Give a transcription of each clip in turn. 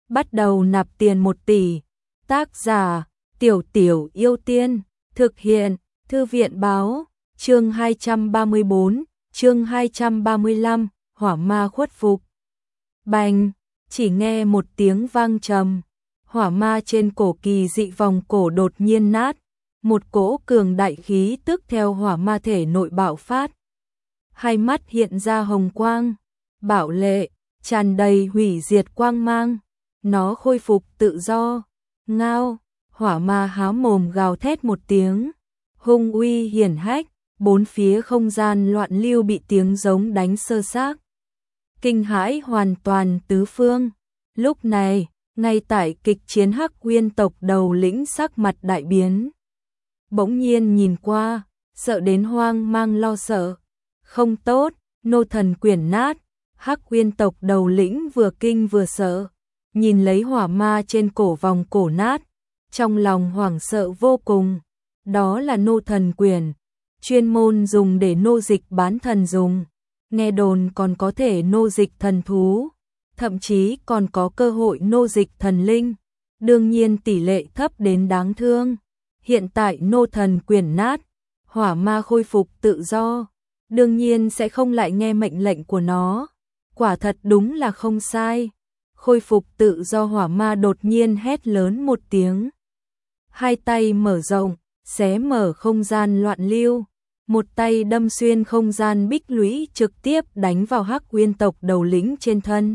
bắt đầu nạp tiền 1 tỷ. Tác giả: Tiểu Tiểu Yêu Tiên. Thực hiện: Thư viện báo. Chương 234, chương 235, hỏa ma khuất phục. Bành, chỉ nghe một tiếng vang trầm, hỏa ma trên cổ kỳ dị vòng cổ đột nhiên nát, một cỗ cường đại khí tức theo hỏa ma thể nội bạo phát. Hai mắt hiện ra hồng quang, bạo lệ, tràn đầy hủy diệt quang mang, nó khôi phục tự do. Ngao, hỏa ma há mồm gào thét một tiếng, hung uy hiển hách, bốn phía không gian loạn lưu bị tiếng giống đánh sơ xác. Kinh hãi hoàn toàn tứ phương. Lúc này, ngay tại kịch chiến Hắc Uyên tộc đầu lĩnh sắc mặt đại biến. Bỗng nhiên nhìn qua, sợ đến hoang mang lo sợ. Không tốt, nô thần quyển nát. Hắc Uyên tộc đầu lĩnh vừa kinh vừa sợ, nhìn lấy hỏa ma trên cổ vòng cổ nát, trong lòng hoảng sợ vô cùng. Đó là nô thần quyển, chuyên môn dùng để nô dịch bán thần dùng. Nghe đồn còn có thể nô dịch thần thú, thậm chí còn có cơ hội nô dịch thần linh. Đương nhiên tỷ lệ thấp đến đáng thương. Hiện tại nô thần quyển nát, hỏa ma khôi phục tự do, đương nhiên sẽ không lại nghe mệnh lệnh của nó. Quả thật đúng là không sai. Khôi phục tự do hỏa ma đột nhiên hét lớn một tiếng. Hai tay mở rộng, xé mở không gian loạn lưu. Một tay đâm xuyên không gian bích lũy trực tiếp đánh vào Hắc Uyên tộc đầu lĩnh trên thân.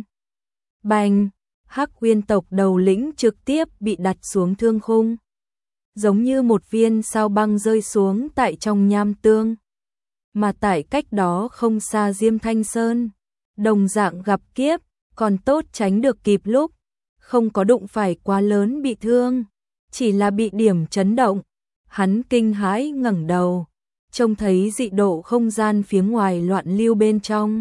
Bành, Hắc Uyên tộc đầu lĩnh trực tiếp bị đặt xuống thương khung. Giống như một viên sao băng rơi xuống tại trong nham tương. Mà tại cách đó không xa Diêm Thanh Sơn, đồng dạng gặp kiếp, còn tốt tránh được kịp lúc, không có đụng phải quá lớn bị thương, chỉ là bị điểm chấn động. Hắn kinh hãi ngẩng đầu, trông thấy dị độ không gian phía ngoài loạn lưu bên trong.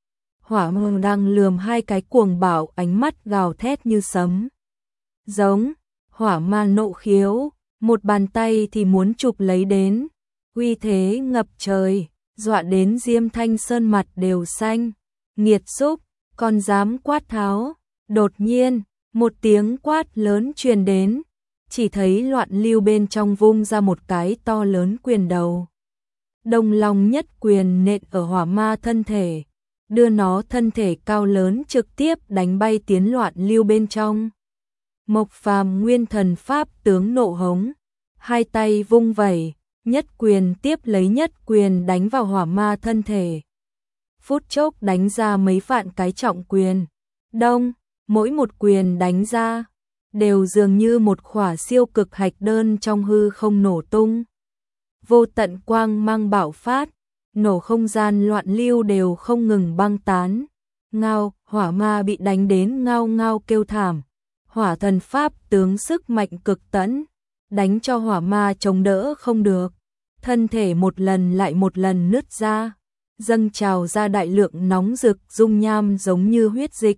Hỏa ma đang lườm hai cái cuồng bạo ánh mắt gào thét như sấm. Giống, hỏa ma nộ khiếu, một bàn tay thì muốn chụp lấy đến, uy thế ngập trời, dọa đến Diêm Thanh Sơn mặt đều xanh. Nghiệt xúc, còn dám quát tháo. Đột nhiên, một tiếng quát lớn truyền đến, chỉ thấy loạn lưu bên trong vung ra một cái to lớn quyền đầu. Đông Long nhất quyền nện ở hỏa ma thân thể, đưa nó thân thể cao lớn trực tiếp đánh bay tiến loạn lưu bên trong. Mộc Phàm nguyên thần pháp tướng nộ hống, hai tay vung vẩy, nhất quyền tiếp lấy nhất quyền đánh vào hỏa ma thân thể. Phút chốc đánh ra mấy vạn cái trọng quyền. Đông, mỗi một quyền đánh ra, đều dường như một khỏa siêu cực hạch đơn trong hư không nổ tung. Vô tận quang mang bạo phát, nổ không gian loạn lưu đều không ngừng băng tán. Ngao, hỏa ma bị đánh đến ngao ngao kêu thảm. Hỏa thần pháp tướng sức mạnh cực tẫn, đánh cho hỏa ma chống đỡ không được. Thân thể một lần lại một lần nứt ra, dâng trào ra đại lượng nóng rực dung nham giống như huyết dịch.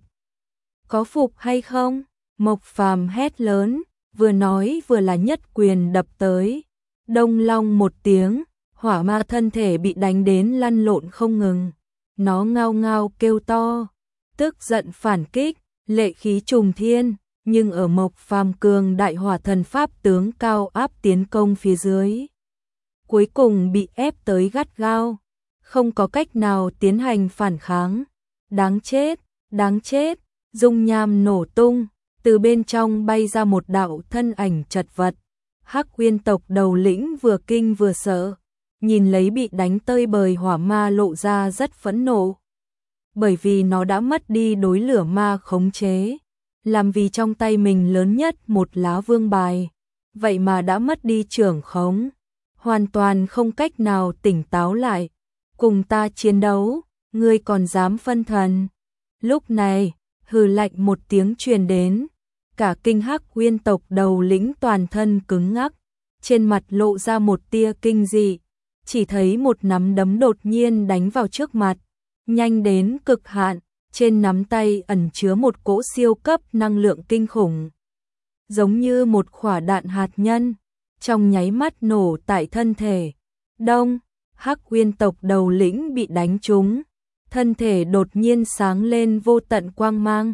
Có phục hay không? Mộc Phàm hét lớn, vừa nói vừa là nhất quyền đập tới. Đông long một tiếng, hỏa ma thân thể bị đánh đến lăn lộn không ngừng. Nó ngao ngao kêu to, tức giận phản kích, lệ khí trùng thiên, nhưng ở Mộc Phàm cường đại hỏa thần pháp tướng cao áp tiến công phía dưới, cuối cùng bị ép tới gắt gao, không có cách nào tiến hành phản kháng. Đáng chết, đáng chết. Dung nham nổ tung, từ bên trong bay ra một đạo thân ảnh chật vật. Hắc Uyên tộc đầu lĩnh vừa kinh vừa sợ, nhìn lấy bị đánh tơi bời hỏa ma lộ ra rất phẫn nộ. Bởi vì nó đã mất đi đối lửa ma khống chế, làm vì trong tay mình lớn nhất một lá vương bài, vậy mà đã mất đi trưởng khống, hoàn toàn không cách nào tỉnh táo lại. Cùng ta chiến đấu, ngươi còn dám phân thần? Lúc này, hừ lạnh một tiếng truyền đến, cả kinh Hắc Uyên tộc đầu lĩnh toàn thân cứng ngắc, trên mặt lộ ra một tia kinh dị, chỉ thấy một nắm đấm đột nhiên đánh vào trước mặt, nhanh đến cực hạn, trên nắm tay ẩn chứa một cỗ siêu cấp năng lượng kinh khủng, giống như một quả đạn hạt nhân, trong nháy mắt nổ tại thân thể. Đông, Hắc Uyên tộc đầu lĩnh bị đánh trúng, thân thể đột nhiên sáng lên vô tận quang mang,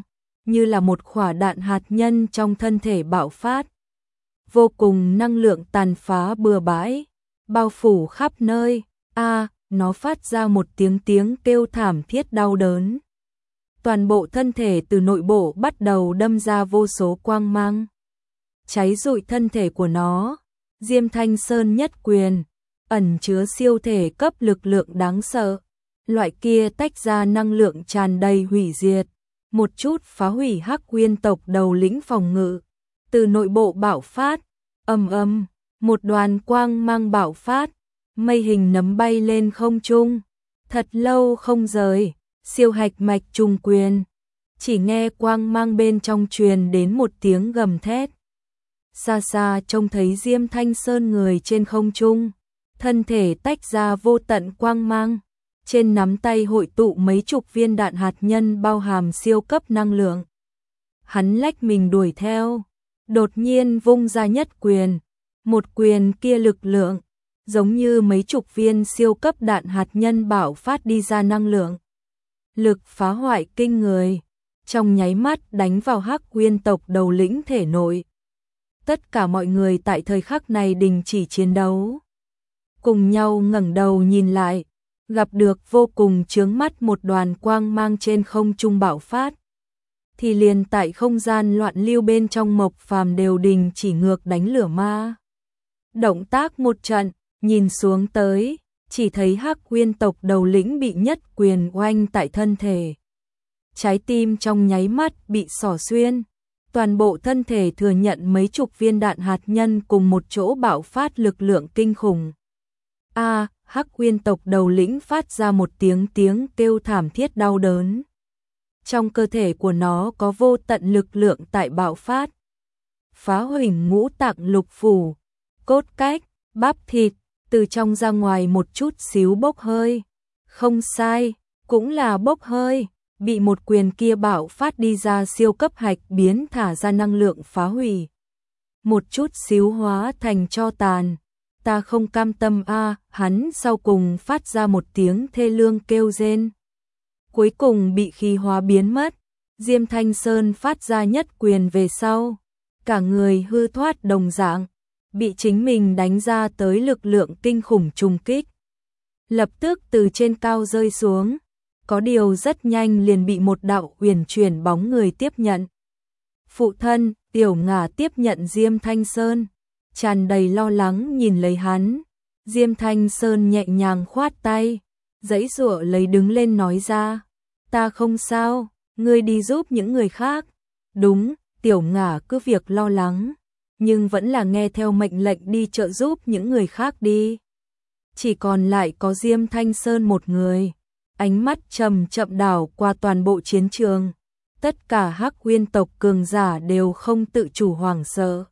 như là một quả đạn hạt nhân trong thân thể bạo phát. Vô cùng năng lượng tàn phá bừa bãi, bao phủ khắp nơi. Nó phát ra một tiếng kêu thảm thiết đau đớn. Toàn bộ thân thể từ nội bộ bắt đầu đâm ra vô số quang mang, cháy rụi thân thể của nó. Diêm Thanh Sơn nhất quyền, ẩn chứa siêu thể cấp lực lượng đáng sợ. Loại kia tách ra năng lượng tràn đầy hủy diệt, một chút phá hủy Hắc Nguyên tộc đầu lĩnh phòng ngự. Từ nội bộ bạo phát, ầm, một đoàn quang mang bạo phát, mây hình nấm bay lên không trung, thật lâu không rời. Siêu hạch mạch trùng quyền, chỉ nghe quang mang bên trong truyền đến một tiếng gầm thét. Xa xa trông thấy Diêm Thanh Sơn người trên không trung, thân thể tách ra vô tận quang mang, trên nắm tay hội tụ mấy chục viên đạn hạt nhân bao hàm siêu cấp năng lượng. Hắn lách mình đuổi theo, đột nhiên vung ra nhất quyền, một quyền kia lực lượng giống như mấy chục viên siêu cấp đạn hạt nhân bạo phát đi ra năng lượng. Lực phá hoại kinh người, trong nháy mắt đánh vào Hắc Nguyên tộc đầu lĩnh thể nội. Tất cả mọi người tại thời khắc này đình chỉ chiến đấu, cùng nhau ngẩng đầu nhìn lại, gặp được vô cùng chướng mắt một đoàn quang mang trên không trung bạo phát. Thì liền tại không gian loạn lưu bên trong Mộc Phàm đều đình chỉ ngược đánh lửa ma. Động tác một trận, nhìn xuống tới, chỉ thấy Hắc Nguyên tộc đầu lĩnh bị nhất quyền oanh tại thân thể. Trái tim trong nháy mắt bị xỏ xuyên, toàn bộ thân thể thừa nhận mấy chục viên đạn hạt nhân cùng một chỗ bạo phát lực lượng kinh khủng. Hắc Nguyên tộc đầu lĩnh phát ra một tiếng kêu thảm thiết đau đớn. Trong cơ thể của nó có vô tận lực lượng tại bạo phát, phá hủy ngũ tạng lục phủ, cốt cách, bắp thịt, từ trong ra ngoài một chút xíu bốc hơi. Không sai, cũng là bốc hơi, bị một quyền kia bạo phát đi ra siêu cấp hạch biến thả ra năng lượng phá hủy. Một chút xíu hóa thành tro tàn. Ta không cam tâm hắn sau cùng phát ra một tiếng thê lương kêu rên. Cuối cùng bị khí hóa biến mất. Diêm Thanh Sơn phát ra nhất quyền về sau, cả người hư thoát đồng dạng, bị chính mình đánh ra tới lực lượng kinh khủng trùng kích. Lập tức từ trên cao rơi xuống, có điều rất nhanh liền bị một đạo huyền chuyển bóng người tiếp nhận. Phụ thân, Tiểu Ngả tiếp nhận Diêm Thanh Sơn, tràn đầy lo lắng nhìn lấy hắn. Diêm Thanh Sơn nhẹ nhàng khoát tay, giãy giụa lấy đứng lên nói ra, ta không sao, ngươi đi giúp những người khác. Đúng, Tiểu Ngả cứ việc lo lắng, nhưng vẫn là nghe theo mệnh lệnh đi trợ giúp những người khác đi. Chỉ còn lại có Diêm Thanh Sơn một người, ánh mắt chậm chậm đảo qua toàn bộ chiến trường. Tất cả Hắc Nguyên tộc cường giả đều không tự chủ hoảng sợ,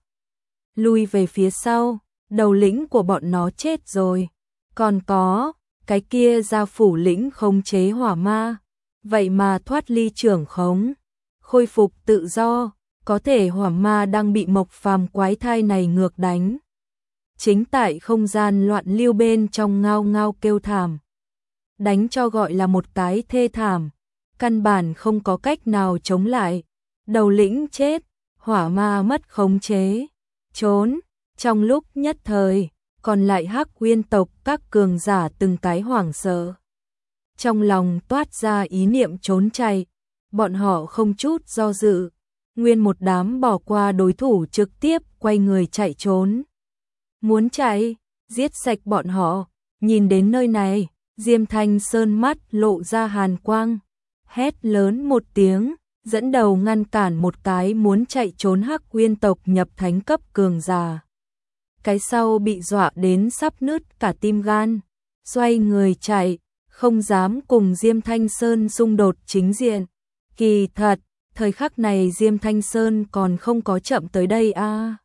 lui về phía sau, đầu lĩnh của bọn nó chết rồi. Còn có, cái kia gia phủ lĩnh khống chế hỏa ma, vậy mà thoát ly trưởng khống, khôi phục tự do, có thể hỏa ma đang bị Mộc Phàm quái thai này ngược đánh. Chính tại không gian loạn lưu bên trong ngao ngao kêu thảm. Đánh cho gọi là một cái thê thảm, căn bản không có cách nào chống lại. Đầu lĩnh chết, hỏa ma mất khống chế, trốn. Trong lúc nhất thời, còn lại Hắc Nguyên tộc các cường giả từng cái hoảng sợ. Trong lòng toát ra ý niệm trốn chạy, bọn họ không chút do dự, nguyên một đám bỏ qua đối thủ trực tiếp quay người chạy trốn. Muốn chạy, giết sạch bọn họ. Nhìn đến nơi này, Diêm Thanh Sơn mắt lộ ra hàn quang, hét lớn một tiếng, dẫn đầu ngăn cản một cái muốn chạy trốn Hắc Nguyên tộc nhập thánh cấp cường giả. Cái sau bị dọa đến sắp nứt cả tim gan, xoay người chạy, không dám cùng Diêm Thanh Sơn xung đột chính diện. Kỳ thật, thời khắc này Diêm Thanh Sơn còn không có chậm tới đây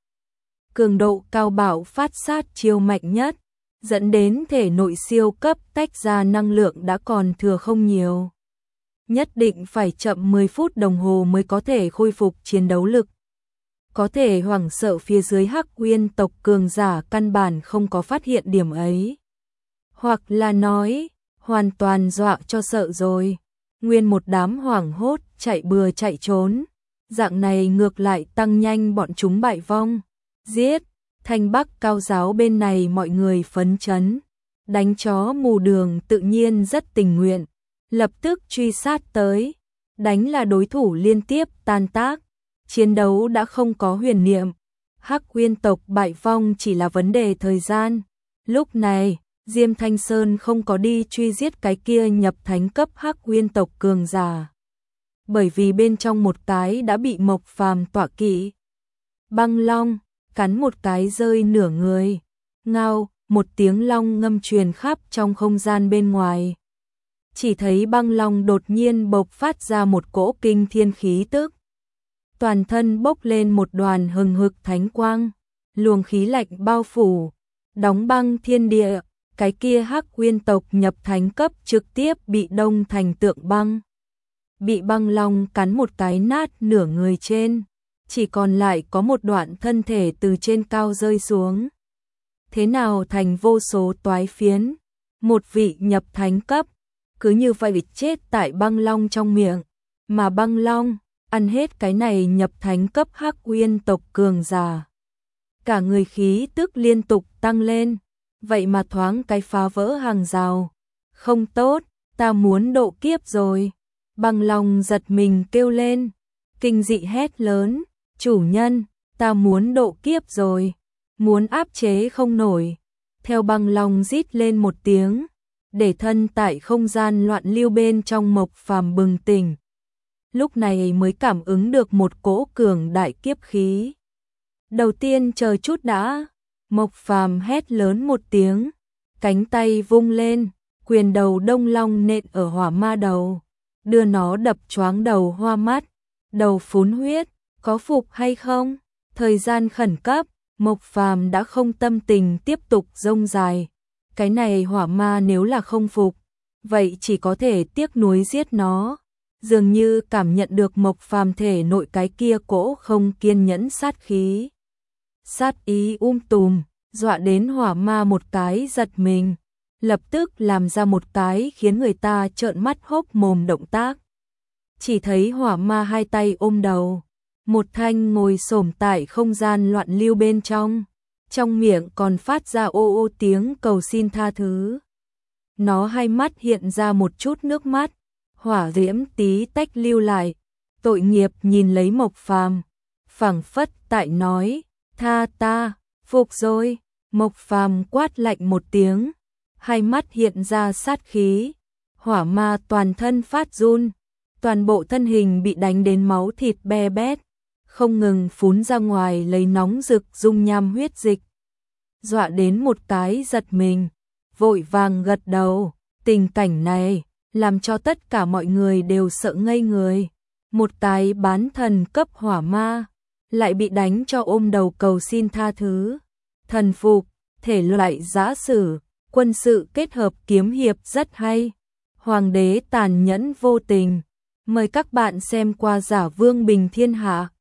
Cường độ cao bạo phát sát chiêu mạnh nhất, dẫn đến thể nội siêu cấp tách ra năng lượng đã còn thừa không nhiều. Nhất định phải chậm 10 phút đồng hồ mới có thể khôi phục chiến đấu lực. Có thể hoảng sợ phía dưới Hắc Nguyên tộc cường giả căn bản không có phát hiện điểm ấy. Hoặc là nói, hoàn toàn dọa cho sợ rồi. Nguyên một đám hoảng hốt chạy bừa chạy trốn, Dạng này ngược lại tăng nhanh bọn chúng bại vong. Giết, Thanh Bắc Cao giáo bên này mọi người phấn chấn. Đánh chó mù đường tự nhiên rất tình nguyện, lập tức truy sát tới. Đánh là đối thủ liên tiếp tan tác, chiến đấu đã không có huyền niệm. Hắc Uyên tộc bại vong chỉ là vấn đề thời gian. Lúc này, Diêm Thanh Sơn không có đi truy giết cái kia nhập thánh cấp Hắc Uyên tộc cường giả. Bởi vì bên trong một cái đã bị Mộc Phàm tọa kỵ. Băng long, cắn một cái rơi nửa người. Ngao, một tiếng long ngâm truyền khắp trong không gian bên ngoài. Chỉ thấy băng long đột nhiên bộc phát ra một cỗ kinh thiên khí tức. Toàn thân bốc lên một đoàn hừng hực thánh quang, luồng khí lạnh bao phủ, đóng băng thiên địa. Cái kia Hắc Uyên tộc nhập thánh cấp trực tiếp bị đông thành tượng băng. Bị băng long cắn một cái nát nửa người trên, chỉ còn lại có một đoạn thân thể từ trên cao rơi xuống. Thế nào thành vô số toái phiến, một vị nhập thánh cấp, cứ như vậy chết tại băng long trong miệng, mà băng long ăn hết cái này nhập thánh cấp Hắc Uyên tộc cường giả. Cả người khí tức liên tục tăng lên, vậy mà thoáng cái phá vỡ hàng rào. Không tốt, ta muốn độ kiếp rồi. Băng long giật mình kêu lên, kinh dị hét lớn, chủ nhân, ta muốn độ kiếp rồi, muốn áp chế không nổi. Theo băng long rít lên một tiếng, để thân tại không gian loạn lưu bên trong Mộc Phàm bừng tỉnh. Lúc này mới cảm ứng được một cỗ cường đại kiếp khí. Đầu tiên chờ chút đã, Mộc Phàm hét lớn một tiếng, cánh tay vung lên, quyền đầu đông long nện ở hỏa ma đầu, đưa nó đập choáng đầu hoa mắt, đầu phún huyết, có phục hay không? Thời gian khẩn cấp, Mộc Phàm đã không tâm tình tiếp tục rông dài. Cái này hỏa ma nếu là không phục, vậy chỉ có thể tiếc nuối giết nó. Dường như cảm nhận được Mộc Phàm thể nội cái kia cỗ không kiên nhẫn sát khí. Sát ý tùm, dọa đến hỏa ma một cái giật mình, lập tức làm ra một cái khiến người ta trợn mắt hốc mồm động tác. Chỉ thấy hỏa ma hai tay ôm đầu, một thanh ngồi xổm tại không gian loạn lưu bên trong miệng còn phát ra ô ô tiếng cầu xin tha thứ. Nó hai mắt hiện ra một chút nước mắt, hỏa diễm tí tách lưu lại, tội nghiệp nhìn lấy Mộc Phàm, phảng phất tại nói, tha ta, phục rồi. Mộc Phàm quát lạnh một tiếng, hai mắt hiện ra sát khí, hỏa ma toàn thân phát run, toàn bộ thân hình bị đánh đến máu thịt be bét, không ngừng phún ra ngoài lấy nóng rực dung nham huyết dịch. Dọa đến một cái giật mình, vội vàng gật đầu. Tình cảnh này làm cho tất cả mọi người đều sợ ngây người. Một cái bán thần cấp hỏa ma lại bị đánh cho ôm đầu cầu xin tha thứ. Thần phục, thể loại giã sử, quân sự kết hợp kiếm hiệp rất hay. Hoàng đế tàn nhẫn vô tình. Mời các bạn xem qua Giả Vương Bình Thiên Hạ.